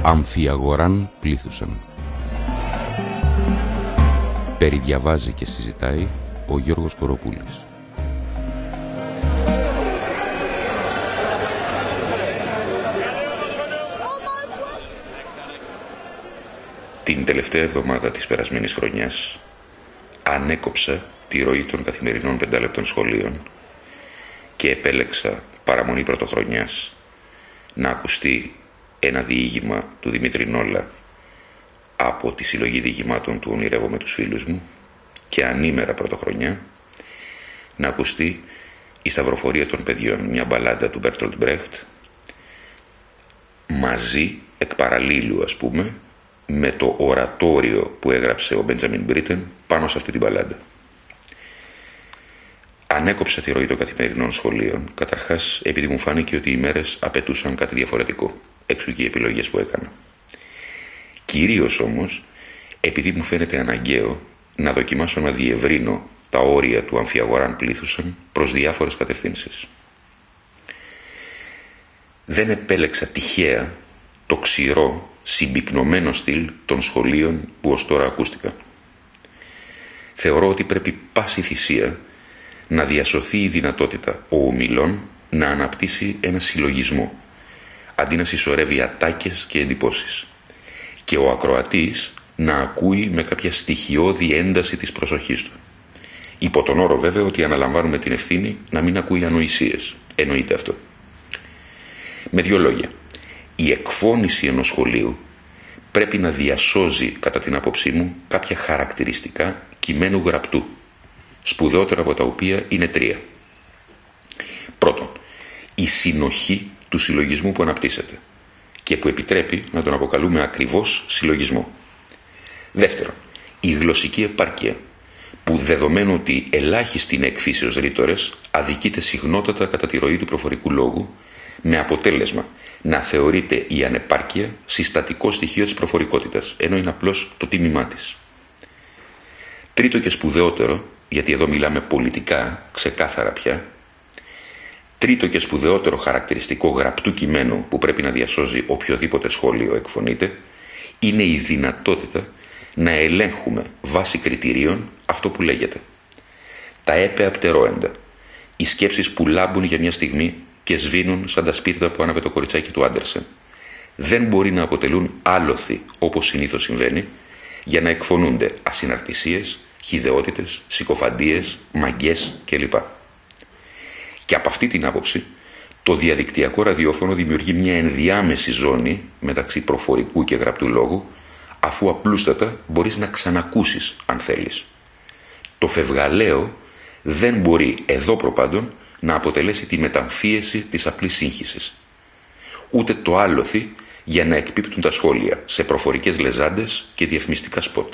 Αμφιαγοράν πλήθουσαν. Περιδιαβάζει και συζητάει ο Γιώργος Κοροπούλης. Την τελευταία εβδομάδα της περασμένης χρονιάς ανέκοψα τη ροή των καθημερινών 5 λεπτών σχολείων και επέλεξα παραμονή πρωτοχρονιάς να ακουστεί ένα διήγημα του Δημήτρη Νόλα από τη συλλογή διηγημάτων του «Ονειρεύομαι τους φίλους μου» και ανήμερα πρωτοχρονιά να ακουστεί η Σταυροφορία των παιδιών, μια μπαλάντα του Μπέρτολτ Μπρέχτ, μαζί, εκ παραλλήλου ας πούμε, με το ορατόριο που έγραψε ο Μπέντζαμιν Μπρίτεν πάνω σε αυτή την μπαλάντα. Ανέκοψα τη ροή των καθημερινών σχολείων, καταρχάς επειδή μου φάνηκε ότι οι μέρες απαιτούσαν κάτι διαφορετικό, έξω και οι επιλογές που έκανα. Κυρίως όμως, επειδή μου φαίνεται αναγκαίο να δοκιμάσω να διευρύνω τα όρια του αμφιαγοράν πλήθουσαν προς διάφορες κατευθύνσεις. Δεν επέλεξα τυχαία το ξηρό, συμπυκνωμένο στυλ των σχολείων που ως τώρα ακούστηκαν. Θεωρώ ότι πρέπει πάση θυσία να διασωθεί η δυνατότητα ο ομιλών να αναπτύσσει ένα συλλογισμό, αντί να συσσωρεύει ατάκες και εντυπώσεις, και ο ακροατής να ακούει με κάποια στοιχειώδη ένταση της προσοχής του. Υπό τον όρο βέβαια ότι αναλαμβάνουμε την ευθύνη να μην ακούει ανοησίες. Εννοείται αυτό. Με δύο λόγια, η εκφώνηση ενός σχολείου πρέπει να διασώζει, κατά την άποψή μου, κάποια χαρακτηριστικά κειμένου γραπτού, σπουδαιότερα από τα οποία είναι 3. Πρώτον, η συνοχή του συλλογισμού που αναπτύσσεται και που επιτρέπει να τον αποκαλούμε ακριβώς συλλογισμό. Δεύτερον, η γλωσσική επάρκεια, που δεδομένου ότι ελάχιστοι είναι εκφύσεως ρήτορες, αδικείται συχνότατα κατά τη ροή του προφορικού λόγου, με αποτέλεσμα να θεωρείται η ανεπάρκεια συστατικό στοιχείο της προφορικότητας, ενώ είναι απλώς το τίμημά της. Τρίτο και σπουδαιότερο, γιατί εδώ μιλάμε πολιτικά, ξεκάθαρα πια, τρίτο και σπουδαιότερο χαρακτηριστικό γραπτού κειμένου που πρέπει να διασώζει οποιοδήποτε σχόλιο εκφωνείται, είναι η δυνατότητα να ελέγχουμε βάσει κριτηρίων αυτό που λέγεται. Τα έπαια πτερόεντα, οι σκέψεις που λάμπουν για μια στιγμή και σβήνουν σαν τα σπίρτα που άναβε το κοριτσάκι του Άντερσεν, δεν μπορεί να αποτελούν άλοθη όπως συνήθως συμβαίνει, για να εκφωνούνται ασυναρτησίες, χυδαιότητες, συκοφαντίες, μαγκές κλπ. Και από αυτή την άποψη, το διαδικτυακό ραδιόφωνο δημιουργεί μια ενδιάμεση ζώνη μεταξύ προφορικού και γραπτού λόγου, αφού απλούστατα μπορείς να ξανακούσεις αν θέλεις. Το φευγαλαίο δεν μπορεί εδώ προπάντων να αποτελέσει τη μεταμφίεση της απλής σύγχυσης. Ούτε το άλοθη για να εκπίπτουν τα σχόλια σε προφορικές λεζάντες και διαφημιστικά σποτ.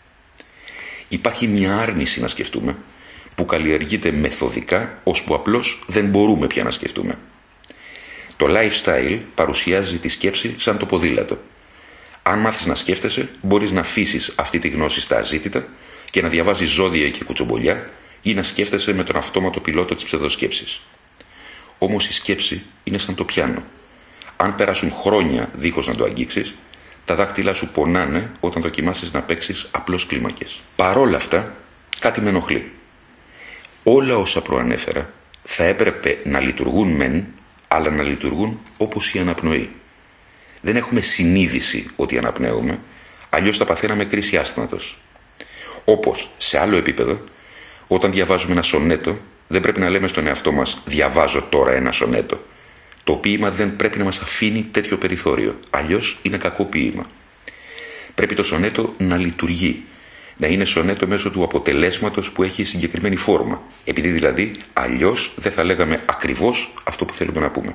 Υπάρχει μια άρνηση να σκεφτούμε που καλλιεργείται μεθοδικά, ώσπου απλώς δεν μπορούμε πια να σκεφτούμε. Το lifestyle παρουσιάζει τη σκέψη σαν το ποδήλατο. Αν μάθεις να σκέφτεσαι, μπορείς να αφήσεις αυτή τη γνώση στα αζήτητα και να διαβάζεις ζώδια και κουτσομπολιά ή να σκέφτεσαι με τον αυτόματο πιλότο της ψευδοσκέψης. Όμως η σκέψη είναι σαν το πιάνο. Αν περάσουν χρόνια δίχως να το αγγίξεις, τα δάχτυλά σου πονάνε όταν δοκιμάσεις να παίξεις απλώς κλίμακες. Παρόλα αυτά, κάτι με ενοχλεί. Όλα όσα προανέφερα θα έπρεπε να λειτουργούν μεν, αλλά να λειτουργούν όπως η αναπνοή. Δεν έχουμε συνείδηση ότι αναπνέουμε, αλλιώς θα παθαίναμε κρίση άσθματος. Όπως σε άλλο επίπεδο, όταν διαβάζουμε ένα σονέτο, δεν πρέπει να λέμε στον εαυτό μας «διαβάζω τώρα ένα σονέτο». Το ποίημα δεν πρέπει να μας αφήνει τέτοιο περιθώριο, αλλιώς είναι κακό ποίημα. Πρέπει το σονέτο να λειτουργεί, να είναι σονέτο μέσω του αποτελέσματος που έχει συγκεκριμένη φόρμα, επειδή δηλαδή αλλιώς δεν θα λέγαμε ακριβώς αυτό που θέλουμε να πούμε.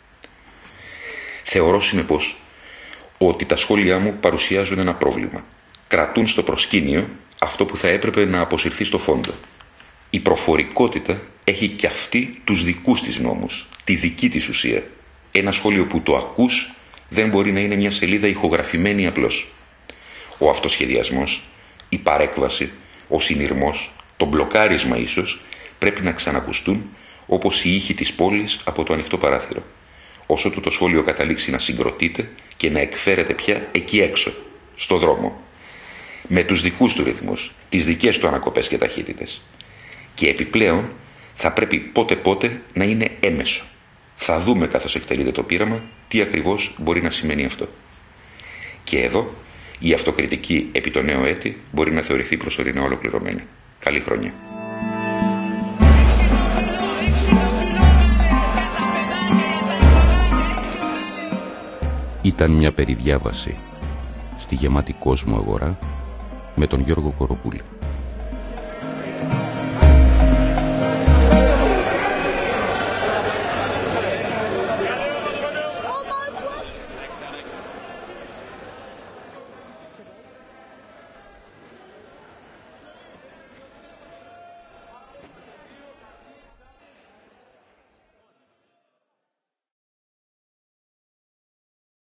Θεωρώ συνεπώς ότι τα σχόλιά μου παρουσιάζουν ένα πρόβλημα. Κρατούν στο προσκήνιο αυτό που θα έπρεπε να αποσυρθεί στο φόντο. Η προφορικότητα έχει και αυτή τους δικούς της νόμους, τη δική της ουσία. Ένα σχόλιο που το ακούς δεν μπορεί να είναι μια σελίδα ηχογραφημένη απλώς. Ο αυτοσχεδιασμός, η παρέκβαση, ο συνειρμός, το μπλοκάρισμα ίσως πρέπει να ξανακουστούν όπως οι ήχοι της πόλης από το ανοιχτό παράθυρο. όσο του το σχόλιο καταλήξει να συγκροτείται και να εκφέρεται πια εκεί έξω, στο δρόμο, με τους δικούς του ρυθμούς, τις δικές του ανακοπές και ταχύτητες. Και επιπλέον θα πρέπει πότε-πότε να είναι έμεσο. Θα δούμε καθώς εκτελείται το πείραμα τι ακριβώς μπορεί να σημαίνει αυτό. Και εδώ η αυτοκριτική επί το νέο έτη μπορεί να θεωρηθεί προσωρινά ολοκληρωμένη. Καλή χρονιά. Ήταν μια περιδιάβαση στη γεμάτη κόσμο αγορά με τον Γιώργο Κοροπούλη.